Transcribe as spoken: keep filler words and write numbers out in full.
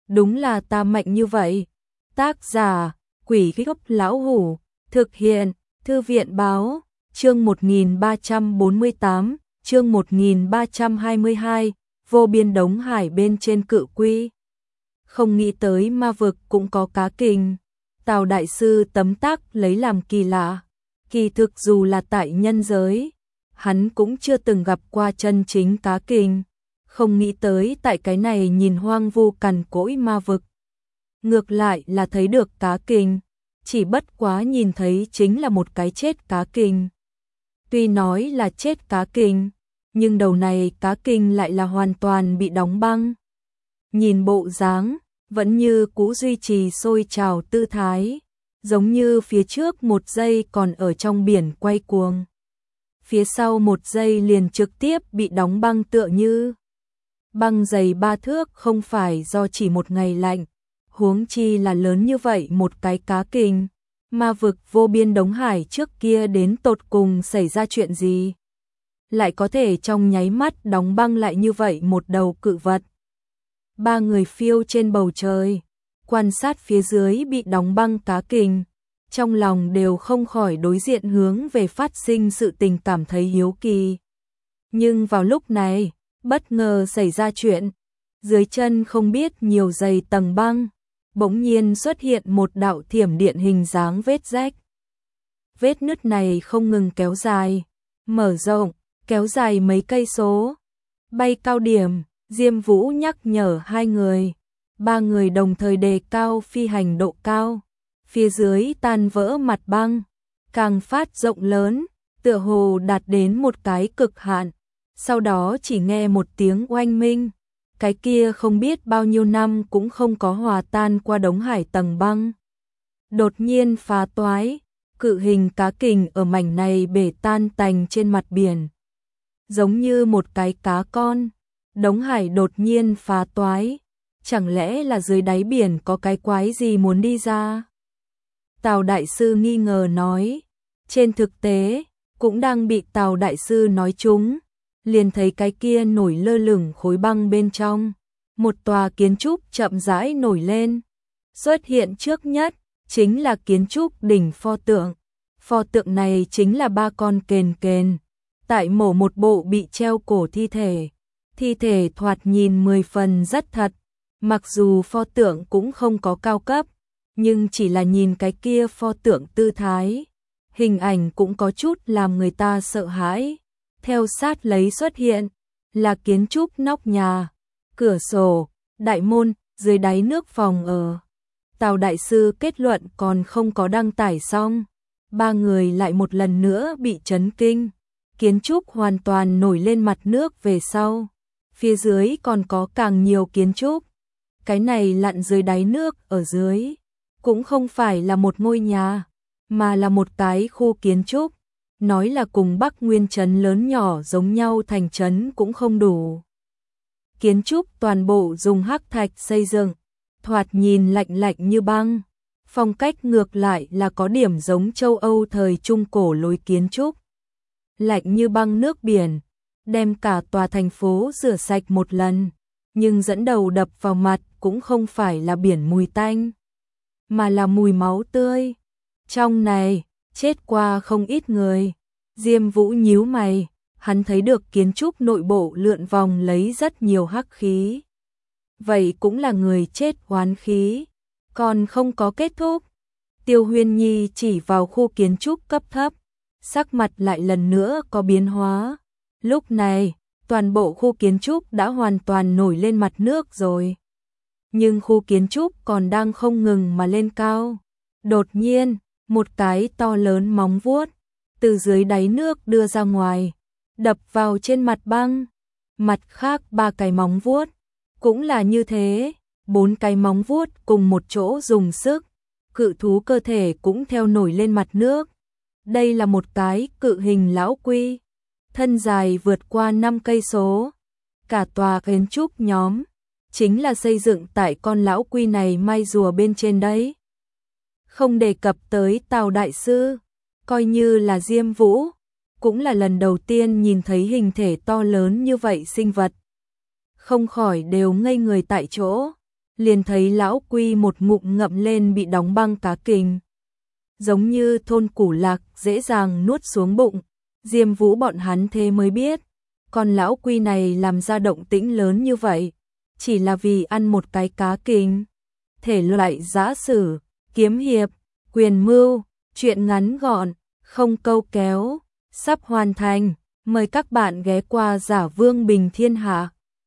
đúng là ta mạnh như vậy. Tác giả, Quỷ Gốc Lão Hủ, thực hiện, Thư viện Báo, chương một nghìn ba trăm bốn mươi tám, chương một nghìn ba trăm hai mươi hai, vô biên đống hải bên trên Cự Quy. Không nghĩ tới ma vực cũng có cá kình. Tào đại sư tấm tắc lấy làm kỳ lạ. Kỳ thực dù là tại nhân giới, hắn cũng chưa từng gặp qua chân chính cá kình. Không nghĩ tới tại cái này nhìn hoang vu cằn cỗi ma vực. Ngược lại là thấy được cá kình, chỉ bất quá nhìn thấy chính là một cái chết cá kình. Tuy nói là chết cá kình, nhưng đầu này cá kình lại là hoàn toàn bị đóng băng. Nhìn bộ dáng, vẫn như cũ duy trì sôi trào tư thái, giống như phía trước một giây còn ở trong biển quay cuồng. Phía sau một giây liền trực tiếp bị đóng băng tựa như băng dày ba thước, không phải do chỉ một ngày lạnh, huống chi là lớn như vậy một cái cá kình. Ma vực vô biên đống hải trước kia đến tột cùng xảy ra chuyện gì? Lại có thể trong nháy mắt đóng băng lại như vậy một đầu cự vật. Ba người phiêu trên bầu trời, quan sát phía dưới bị đóng băng cá kình, trong lòng đều không khỏi đối diện hướng về phát sinh sự tình cảm thấy hiếu kỳ. Nhưng vào lúc này, bất ngờ xảy ra chuyện, dưới chân không biết nhiều dày tầng băng, bỗng nhiên xuất hiện một đạo thiểm điện hình dáng vết rách. Vết nứt này không ngừng kéo dài, mở rộng, kéo dài mấy cây số. Bay cao điểm, Diêm Vũ nhắc nhở hai người, ba người đồng thời đề cao phi hành độ cao. Phía dưới tan vỡ mặt băng, càng phát rộng lớn, tựa hồ đạt đến một cái cực hạn. Sau đó chỉ nghe một tiếng oanh minh, cái kia không biết bao nhiêu năm cũng không có hòa tan qua đống hải tầng băng. Đột nhiên phá toái, cự hình cá kình ở mảnh này bể tan tành trên mặt biển. Giống như một cái cá con, đống hải đột nhiên phá toái. Chẳng lẽ là dưới đáy biển có cái quái gì muốn đi ra? Tào đại sư nghi ngờ nói. Trên thực tế, cũng đang bị Tào đại sư nói trúng, liền thấy cái kia nổi lơ lửng khối băng bên trong. Một tòa kiến trúc chậm rãi nổi lên. Xuất hiện trước nhất, chính là kiến trúc đỉnh pho tượng. Pho tượng này chính là ba con kền kền. Tại mổ một bộ bị treo cổ thi thể. Thi thể thoạt nhìn mười phần rất thật. Mặc dù pho tượng cũng không có cao cấp, nhưng chỉ là nhìn cái kia pho tượng tư thái, hình ảnh cũng có chút làm người ta sợ hãi. Theo sát lấy xuất hiện là kiến trúc nóc nhà, cửa sổ, đại môn, dưới đáy nước phòng ở. Tào đại sư kết luận còn không có đăng tải xong, ba người lại một lần nữa bị chấn kinh. Kiến trúc hoàn toàn nổi lên mặt nước về sau, phía dưới còn có càng nhiều kiến trúc. Cái này lặn dưới đáy nước ở dưới, cũng không phải là một ngôi nhà, mà là một cái khu kiến trúc. Nói là cùng Bắc Nguyên trấn lớn nhỏ giống nhau thành trấn cũng không đủ. Kiến trúc toàn bộ dùng hắc thạch xây dựng, thoạt nhìn lạnh lạnh như băng. Phong cách ngược lại là có điểm giống châu Âu thời Trung Cổ lối kiến trúc. Lạnh như băng nước biển, đem cả tòa thành phố rửa sạch một lần. Nhưng dẫn đầu đập vào mặt cũng không phải là biển mùi tanh, mà là mùi máu tươi. Trong này, chết qua không ít người. Diêm Vũ nhíu mày, hắn thấy được kiến trúc nội bộ lượn vòng lấy rất nhiều hắc khí. Vậy cũng là người chết oán khí, còn không có kết thúc. Tiêu Huyên Nhi chỉ vào khu kiến trúc cấp thấp, sắc mặt lại lần nữa có biến hóa. Lúc này, toàn bộ khu kiến trúc đã hoàn toàn nổi lên mặt nước rồi. Nhưng khu kiến trúc còn đang không ngừng mà lên cao. Đột nhiên, một cái to lớn móng vuốt từ dưới đáy nước đưa ra ngoài, đập vào trên mặt băng. Mặt khác ba cái móng vuốt cũng là như thế, bốn cái móng vuốt cùng một chỗ dùng sức, cự thú cơ thể cũng theo nổi lên mặt nước. Đây là một cái cự hình lão quy, thân dài vượt qua năm cây số. Cả tòa kiến trúc nhóm chính là xây dựng tại con lão quy này mai rùa bên trên đấy. Không đề cập tới Tào đại sư, coi như là Diêm Vũ, cũng là lần đầu tiên nhìn thấy hình thể to lớn như vậy sinh vật. Không khỏi đều ngây người tại chỗ. liền thấy lão Quy một ngụm ngậm lên bị đóng băng cá kình. Giống như thôn củ lạc dễ dàng nuốt xuống bụng, Diêm Vũ bọn hắn thế mới biết, con lão Quy này làm ra động tĩnh lớn như vậy, chỉ là vì ăn một cái cá kình. Thể loại giã sử, kiếm hiệp, quyền mưu, truyện ngắn gọn, không câu kéo, sắp hoàn thành, mời các bạn ghé qua Giả Vương Bình Thiên Hạ.